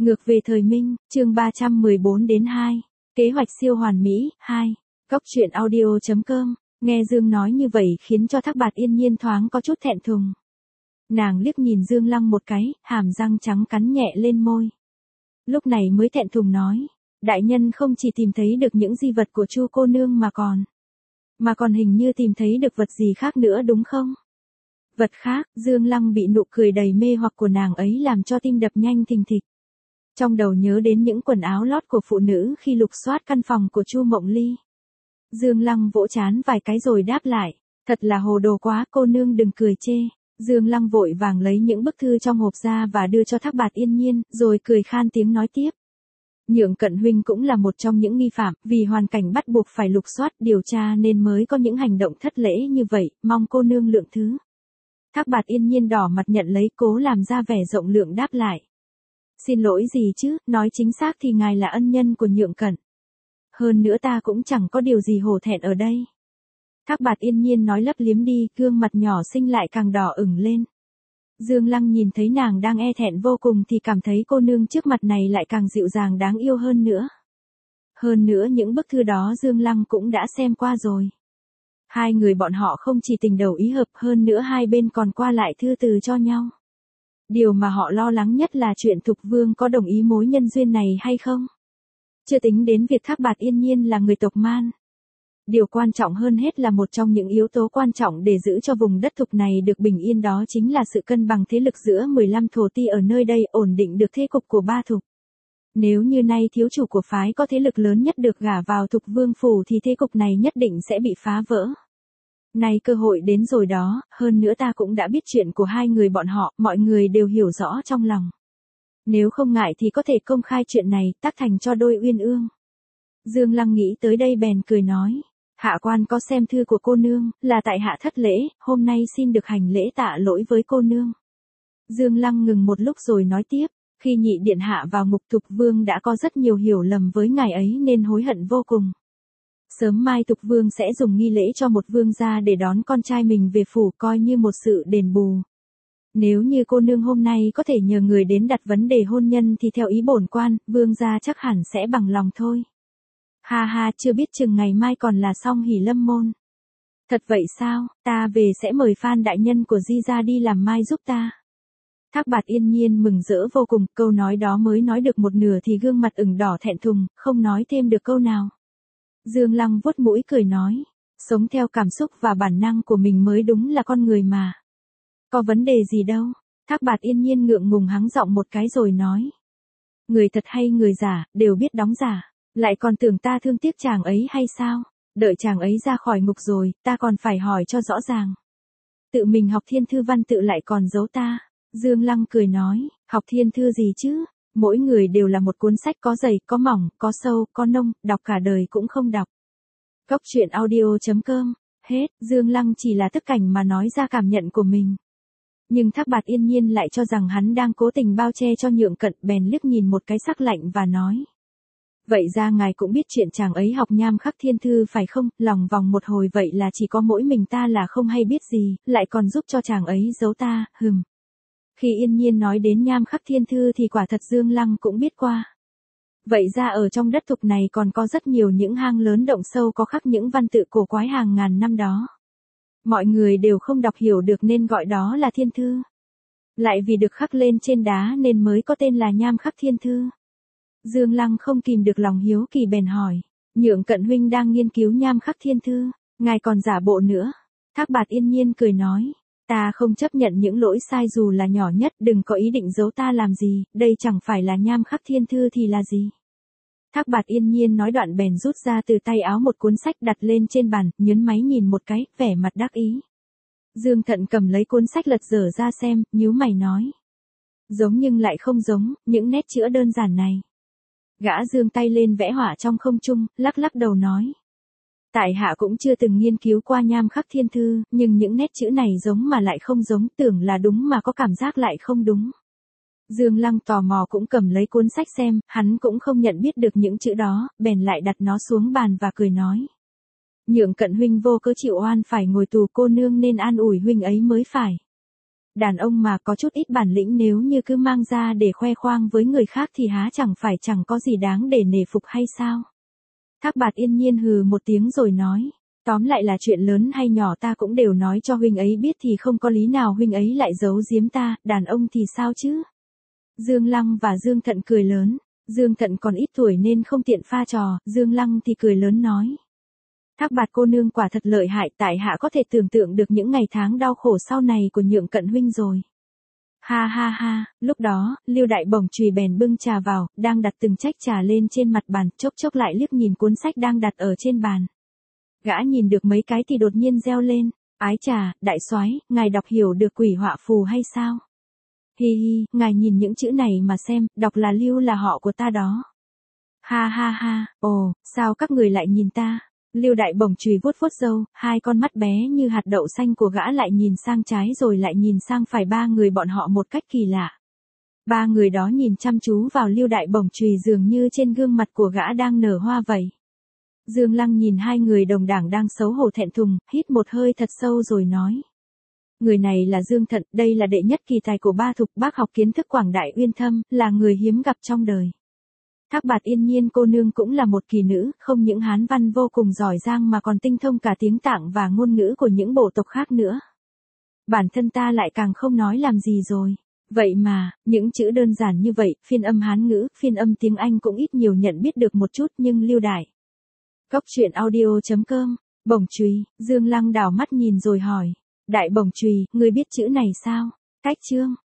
Ngược về thời Minh, chương 314-2. Kế hoạch siêu hoàn mỹ, 2. Góc truyện audio.com. Nghe Dương nói như vậy khiến cho Thác Bạt Yên Nhiên thoáng có chút thẹn thùng. Nàng liếc nhìn Dương Lăng một cái, hàm răng trắng cắn nhẹ lên môi. Lúc này mới thẹn thùng nói, đại nhân không chỉ tìm thấy được những di vật của Chu cô nương mà còn hình như tìm thấy được vật gì khác nữa đúng không? Vật khác, Dương Lăng bị nụ cười đầy mê hoặc của nàng ấy làm cho tim đập nhanh thình thịch. Trong đầu nhớ đến những quần áo lót của phụ nữ khi lục soát căn phòng của Chu Mộng Ly. Dương Lăng vỗ trán vài cái rồi đáp lại, thật là hồ đồ quá, cô nương đừng cười chê. Dương Lăng vội vàng lấy những bức thư trong hộp ra và đưa cho Thác Bạt Yên Nhiên, rồi cười khan tiếng nói tiếp. Nhượng Cận huynh cũng là một trong những nghi phạm, vì hoàn cảnh bắt buộc phải lục soát điều tra nên mới có những hành động thất lễ như vậy, mong cô nương lượng thứ. Thác Bạt Yên Nhiên đỏ mặt nhận lấy, cố làm ra vẻ rộng lượng đáp lại. Xin lỗi gì chứ, nói chính xác thì ngài là ân nhân của Nhượng Cận. Hơn nữa ta cũng chẳng có điều gì hổ thẹn ở đây. Thác Bạt Yên Nhiên nói lấp liếm đi, gương mặt nhỏ xinh lại càng đỏ ửng lên. Dương Lăng nhìn thấy nàng đang e thẹn vô cùng thì cảm thấy cô nương trước mặt này lại càng dịu dàng đáng yêu hơn nữa. Hơn nữa những bức thư đó Dương Lăng cũng đã xem qua rồi. Hai người bọn họ không chỉ tình đầu ý hợp, hơn nữa hai bên còn qua lại thư từ cho nhau. Điều mà họ lo lắng nhất là chuyện Thục Vương có đồng ý mối nhân duyên này hay không. Chưa tính đến việc Thác Bạt Yên Nhiên là người tộc Man. Điều quan trọng hơn hết là một trong những yếu tố quan trọng để giữ cho vùng đất Thục này được bình yên, đó chính là sự cân bằng thế lực giữa 15 thổ ti ở nơi đây, ổn định được thế cục của ba Thục. Nếu như nay thiếu chủ của phái có thế lực lớn nhất được gả vào Thục Vương phủ thì thế cục này nhất định sẽ bị phá vỡ. Nay cơ hội đến rồi đó, hơn nữa ta cũng đã biết chuyện của hai người bọn họ, mọi người đều hiểu rõ trong lòng. Nếu không ngại thì có thể công khai chuyện này, tác thành cho đôi uyên ương. Dương Lăng nghĩ tới đây bèn cười nói, hạ quan có xem thư của cô nương, là tại hạ thất lễ, hôm nay xin được hành lễ tạ lỗi với cô nương. Dương Lăng ngừng một lúc rồi nói tiếp, khi nhị điện hạ vào ngục Thục Vương đã có rất nhiều hiểu lầm với ngài ấy nên hối hận vô cùng. Sớm mai Thục Vương sẽ dùng nghi lễ cho một vương gia để đón con trai mình về phủ, coi như một sự đền bù. Nếu như cô nương hôm nay có thể nhờ người đến đặt vấn đề hôn nhân thì theo ý bổn quan, vương gia chắc hẳn sẽ bằng lòng thôi. Ha ha, chưa biết chừng ngày mai còn là Song Hỷ Lâm môn. Thật vậy sao, ta về sẽ mời Phan đại nhân của Di gia đi làm mai giúp ta. Thác Bạt Yên Nhiên mừng rỡ vô cùng, câu nói đó mới nói được một nửa thì gương mặt ửng đỏ thẹn thùng, không nói thêm được câu nào. Dương Lăng vuốt mũi cười nói, sống theo cảm xúc và bản năng của mình mới đúng là con người mà. Có vấn đề gì đâu. Thác Bạt Yên Nhiên ngượng ngùng hắng giọng một cái rồi nói, người thật hay người giả, đều biết đóng giả. Lại còn tưởng ta thương tiếc chàng ấy hay sao? Đợi chàng ấy ra khỏi ngục rồi, ta còn phải hỏi cho rõ ràng. Tự mình học thiên thư văn tự lại còn giấu ta. Dương Lăng cười nói, học thiên thư gì chứ? Mỗi người đều là một cuốn sách, có dày, có mỏng, có sâu, có nông, đọc cả đời cũng không đọc. Góc truyện audio.com. Hết, Dương Lăng chỉ là tức cảnh mà nói ra cảm nhận của mình. Nhưng Thác Bạt Yên Nhiên lại cho rằng hắn đang cố tình bao che cho Nhượng Cận, bèn liếc nhìn một cái sắc lạnh và nói. Vậy ra ngài cũng biết chuyện chàng ấy học nham khắc thiên thư phải không? Lòng vòng một hồi vậy là chỉ có mỗi mình ta là không hay biết gì, lại còn giúp cho chàng ấy giấu ta, Khi Yên Nhiên nói đến nham khắc thiên thư thì quả thật Dương Lăng cũng biết qua. Vậy ra ở trong đất Thục này còn có rất nhiều những hang lớn động sâu có khắc những văn tự cổ quái hàng ngàn năm đó. Mọi người đều không đọc hiểu được nên gọi đó là thiên thư. Lại vì được khắc lên trên đá nên mới có tên là nham khắc thiên thư. Dương Lăng không kìm được lòng hiếu kỳ bèn hỏi, Nhượng Cận huynh đang nghiên cứu nham khắc thiên thư, ngài còn giả bộ nữa. Thác Bạt Yên Nhiên cười nói, ta không chấp nhận những lỗi sai dù là nhỏ nhất, đừng có ý định giấu ta làm gì, đây chẳng phải là nham khắc thiên thư thì là gì. Thác Bạt Yên Nhiên nói đoạn bèn rút ra từ tay áo một cuốn sách đặt lên trên bàn, nhấn máy nhìn một cái, vẻ mặt đắc ý. Dương Thận cầm lấy cuốn sách lật dở ra xem, nhíu mày nói, giống nhưng lại không giống, những nét chữa đơn giản này. Gã giương tay lên vẽ họa trong không trung, lắc lắc đầu nói. Tại hạ cũng chưa từng nghiên cứu qua nham khắc thiên thư, nhưng những nét chữ này giống mà lại không giống, tưởng là đúng mà có cảm giác lại không đúng. Dương Lăng tò mò cũng cầm lấy cuốn sách xem, hắn cũng không nhận biết được những chữ đó, bèn lại đặt nó xuống bàn và cười nói. Nhượng Cận huynh vô cớ chịu oan phải ngồi tù, cô nương nên an ủi huynh ấy mới phải. Đàn ông mà có chút ít bản lĩnh nếu như cứ mang ra để khoe khoang với người khác thì há chẳng phải chẳng có gì đáng để nể phục hay sao? Thác Bạt yên nhiên hừ một tiếng rồi nói. Tóm lại là chuyện lớn hay nhỏ ta cũng đều nói cho huynh ấy biết thì không có lý nào huynh ấy lại giấu giếm ta, đàn ông thì sao chứ? Dương Lăng và Dương Thận cười lớn. Dương Thận còn ít tuổi nên không tiện pha trò, Dương Lăng thì cười lớn nói. Thác Bạt cô nương quả thật lợi hại, tại hạ có thể tưởng tượng được những ngày tháng đau khổ sau này của Nhượng Cận huynh rồi. Ha ha ha, lúc đó, Lưu Đại Bổng chùy bèn bưng trà vào, đang đặt từng trách trà lên trên mặt bàn, chốc chốc lại liếc nhìn cuốn sách đang đặt ở trên bàn. Gã nhìn được mấy cái thì đột nhiên reo lên, ái trà, đại soái, ngài đọc hiểu được quỷ họa phù hay sao? Hi hi, ngài nhìn những chữ này mà xem, đọc là Lưu là họ của ta đó. Ha ha ha, ồ, sao các người lại nhìn ta? Lưu Đại Bổng chùy vuốt vuốt râu, hai con mắt bé như hạt đậu xanh của gã lại nhìn sang trái rồi lại nhìn sang phải ba người bọn họ một cách kỳ lạ. Ba người đó nhìn chăm chú vào Lưu Đại Bổng chùy dường như trên gương mặt của gã đang nở hoa vậy. Dương Lăng nhìn hai người đồng đảng đang xấu hổ thẹn thùng, hít một hơi thật sâu rồi nói. Người này là Dương Thận, đây là đệ nhất kỳ tài của Ba Thục, bác học kiến thức quảng đại uyên thâm, là người hiếm gặp trong đời. Thác Bạt yên nhiên cô nương cũng là một kỳ nữ, không những hán văn vô cùng giỏi giang mà còn tinh thông cả tiếng Tạng và ngôn ngữ của những bộ tộc khác nữa. Bản thân ta lại càng không nói làm gì rồi. Vậy mà, những chữ đơn giản như vậy, phiên âm Hán ngữ, phiên âm tiếng Anh cũng ít nhiều nhận biết được một chút nhưng Lưu Đại. Góc truyện audio.com, Bổng chùy, Dương Lăng đảo mắt nhìn rồi hỏi. Đại Bổng chùy, ngươi biết chữ này sao? Cách chương.